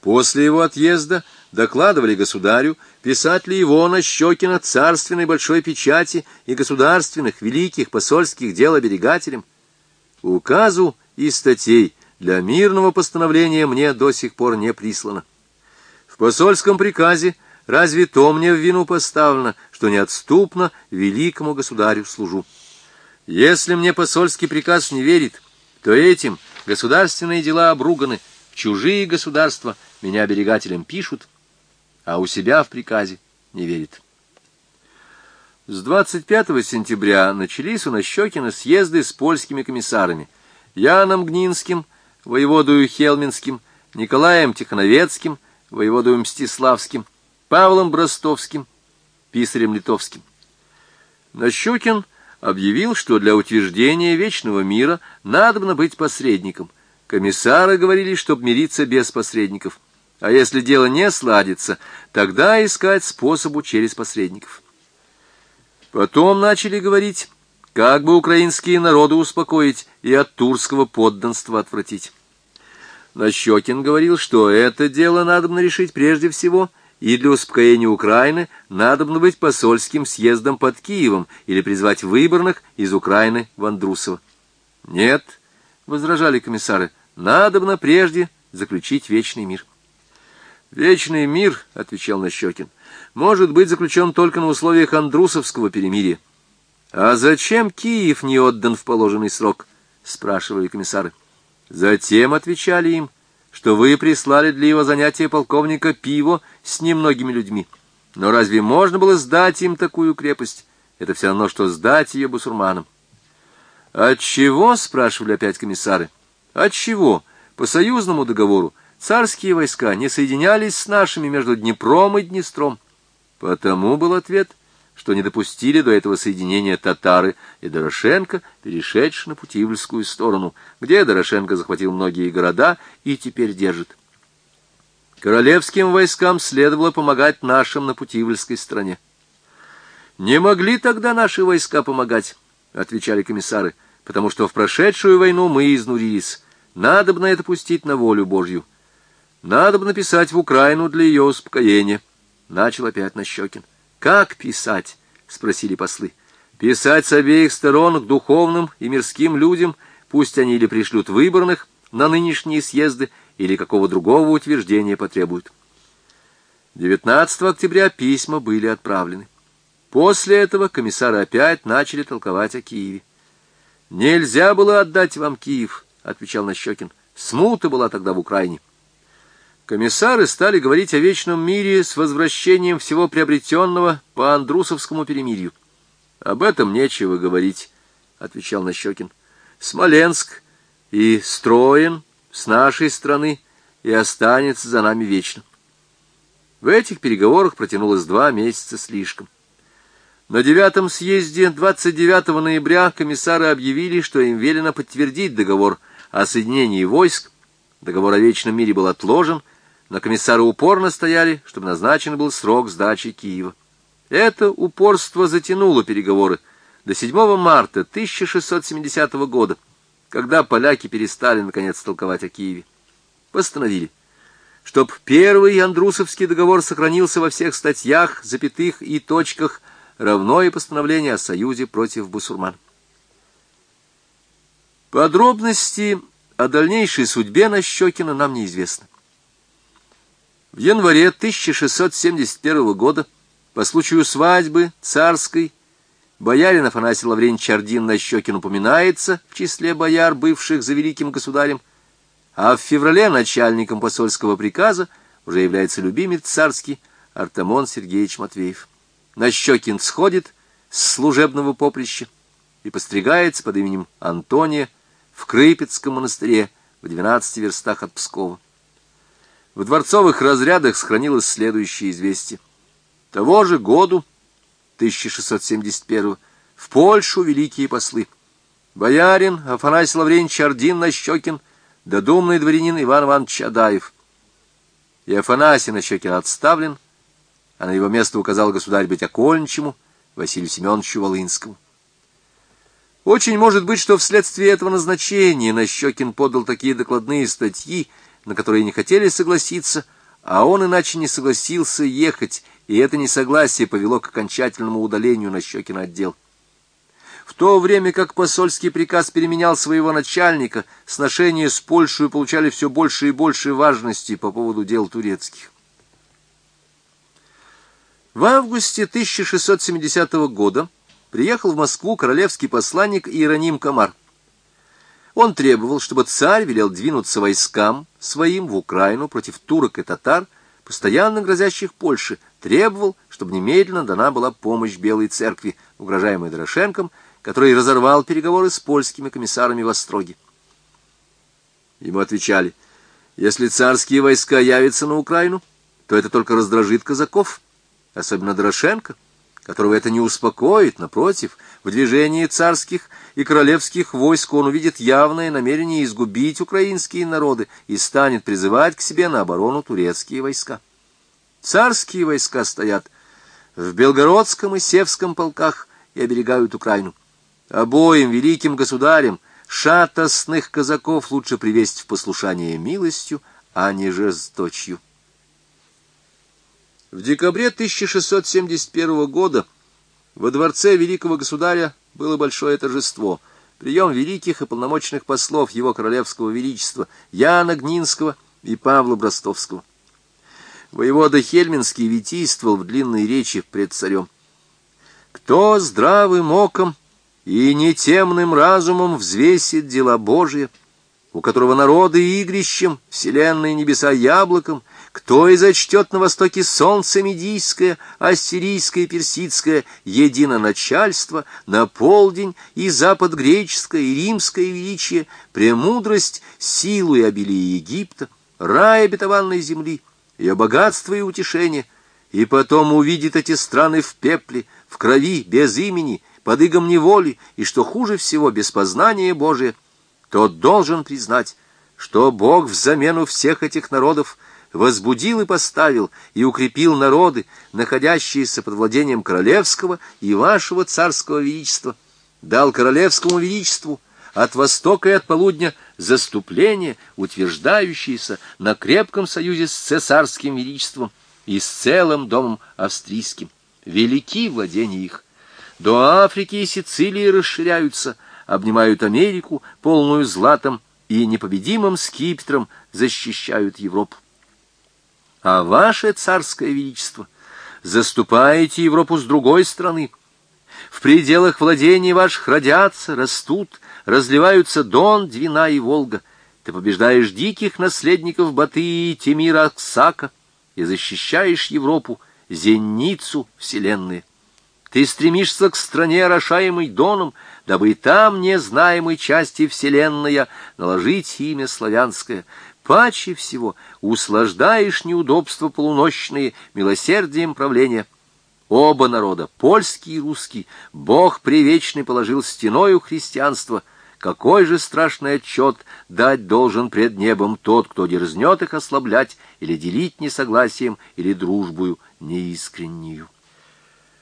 После его отъезда докладывали государю писателю Ивона Щекина царственной большой печати и государственных великих посольских дел оберегателям. Указу и статей для мирного постановления мне до сих пор не прислано. В посольском приказе разве то мне в вину поставлено, что неотступно великому государю служу? Если мне посольский приказ не верит, то этим государственные дела обруганы, в чужие государства меня оберегателем пишут, а у себя в приказе не верит. С 25 сентября начались у Нащекина съезды с польскими комиссарами Яном Гнинским, воеводою Хелминским, Николаем Тихоновецким, воеводою Мстиславским, Павлом Бростовским, писарем Литовским. Нащекин объявил, что для утверждения вечного мира надобно быть посредником. Комиссары говорили, чтоб мириться без посредников, а если дело не сладится, тогда искать способу через посредников. Потом начали говорить, как бы украинские народы успокоить и от турского подданства отвратить. Нащекин говорил, что это дело надобно решить прежде всего, и для успокоения Украины надобно быть посольским съездом под Киевом или призвать выборных из Украины в Андрусово. «Нет», — возражали комиссары, — «надобно прежде заключить вечный мир». «Вечный мир, — отвечал Нащекин, — может быть заключен только на условиях Андрусовского перемирия». «А зачем Киев не отдан в положенный срок?» — спрашивали комиссары. «Затем, — отвечали им, — что вы прислали для его занятия полковника Пиво с немногими людьми. Но разве можно было сдать им такую крепость? Это все равно, что сдать ее бусурманам». «Отчего, — спрашивали опять комиссары, — отчего по союзному договору царские войска не соединялись с нашими между Днепром и Днестром?» Потому был ответ, что не допустили до этого соединения татары и Дорошенко, перешедшие на Путивльскую сторону, где Дорошенко захватил многие города и теперь держит. Королевским войскам следовало помогать нашим на Путивльской стороне. «Не могли тогда наши войска помогать, — отвечали комиссары, — потому что в прошедшую войну мы изнурились. Надобно это пустить на волю Божью. Надобно написать в Украину для ее успокоения», — начал опять Нащекин. «Как писать?» — спросили послы. «Писать с обеих сторон к духовным и мирским людям, пусть они или пришлют выборных на нынешние съезды, или какого другого утверждения потребуют». 19 октября письма были отправлены. После этого комиссары опять начали толковать о Киеве. «Нельзя было отдать вам Киев, — отвечал Нащекин, — смута была тогда в Украине». Комиссары стали говорить о вечном мире с возвращением всего приобретенного по Андрусовскому перемирию. «Об этом нечего говорить, — отвечал Нащекин. — Смоленск и Строен с нашей страны и останется за нами вечно». В этих переговорах протянулось 2 месяца слишком. На 9-м съезде 29 ноября комиссары объявили, что им велено подтвердить договор о соединении войск. Договор о вечном мире был отложен, но комиссары упорно стояли, чтобы назначен был срок сдачи Киева. Это упорство затянуло переговоры до 7 марта 1670 года, когда поляки перестали, наконец, толковать о Киеве. Постановили, чтоб первый Андрусовский договор сохранился во всех статьях, запятых и точках, равно и постановление о союзе против бусурман. Подробности о дальнейшей судьбе Нащекина нам неизвестны. В январе 1671 года, по случаю свадьбы царской, боярин Афанасий Лаврентьевич Ордин-Нащекин упоминается в числе бояр, бывших за великим государем, а в феврале начальником посольского приказа уже является любимец царский Артамон Сергеевич Матвеев. Нащекин сходит с служебного поприща и постригается под именем Антония в Крыпецком монастыре в 12 верстах от Пскова. В дворцовых разрядах сохранилось следующее известие. Того же году, 1671, в Польшу великие послы. Боярин Афанасий Лаврентьевич Ордин-Нащекин да думный дворянин Иван Иванович Адаев. И Афанасий Нащекин отставлен, а на его место указал государь быть окольничему Василию Семеновичу Волынскому. Очень может быть, что вследствие этого назначения Нащекин подал такие докладные статьи, на которые не хотели согласиться, а он иначе не согласился ехать, и это несогласие повело к окончательному удалению Нащекина отдел. В то время как посольский приказ переменял своего начальника, сношения с Польшей получали все больше и больше важности по поводу дел турецких. В августе 1670 года приехал в Москву королевский посланник Иероним Комар. Он требовал, чтобы царь велел двинуться войскам своим в Украину против турок и татар, постоянно грозящих Польше, требовал, чтобы немедленно дана была помощь Белой Церкви, угрожаемой Дорошенком, который разорвал переговоры с польскими комиссарами в Остроге. Ему отвечали: если царские войска явятся на Украину, то это только раздражит казаков, особенно Дорошенко, которого это не успокоит. Напротив, в движении царских и королевских войск он увидит явное намерение изгубить украинские народы и станет призывать к себе на оборону турецкие войска. Царские войска стоят в Белгородском и Севском полках и оберегают Украину. Обоим великим государям шатостных казаков лучше привести в послушание милостью, а не жесточью. В декабре 1671 года во дворце великого государя было большое торжество, прием великих и полномочных послов его королевского величества Яна Гнинского и Павла Бростовского. Воевода Хельминский витийствовал в длинной речи пред царем: «Кто здравым оком и нетемным разумом взвесит дела Божия, у которого народы игрищем, вселенные небеса яблоком, кто изочтет на востоке солнце медийское, ассирийское и персидское единоначальство, на полдень и запад греческое и римское величие, премудрость, силу и обилие Египта, рай обетованной земли, ее богатство и утешение, и потом увидит эти страны в пепле, в крови, без имени, под игом неволи, и, что хуже всего, без познания Божия, тот должен признать, что Бог взамену всех этих народов возбудил и поставил и укрепил народы, находящиеся под владением королевского и вашего царского величества, дал королевскому величеству от востока и от полудня заступление, утверждающееся на крепком союзе с цесарским величеством и с целым домом австрийским. Велики владения их. До Африки и Сицилии расширяются, обнимают Америку, полную златом, и непобедимым скипетром защищают Европу. А ваше царское величество заступаете Европу с другой стороны. В пределах владений ваших родятся, растут, разливаются Дон, Двина и Волга. Ты побеждаешь диких наследников Батыя, Темира, Аксака и защищаешь Европу, зеницу вселенной. Ты стремишься к стране, орошаемой Доном, дабы и там, незнаемой части вселенная, наложить имя славянское. Паче всего услаждаешь неудобства полуночные милосердием правления. Оба народа, польский и русский, Бог привечный положил стеною христианства. Какой же страшный отчет дать должен пред небом тот, кто дерзнет их ослаблять или делить несогласием или дружбою неискреннюю?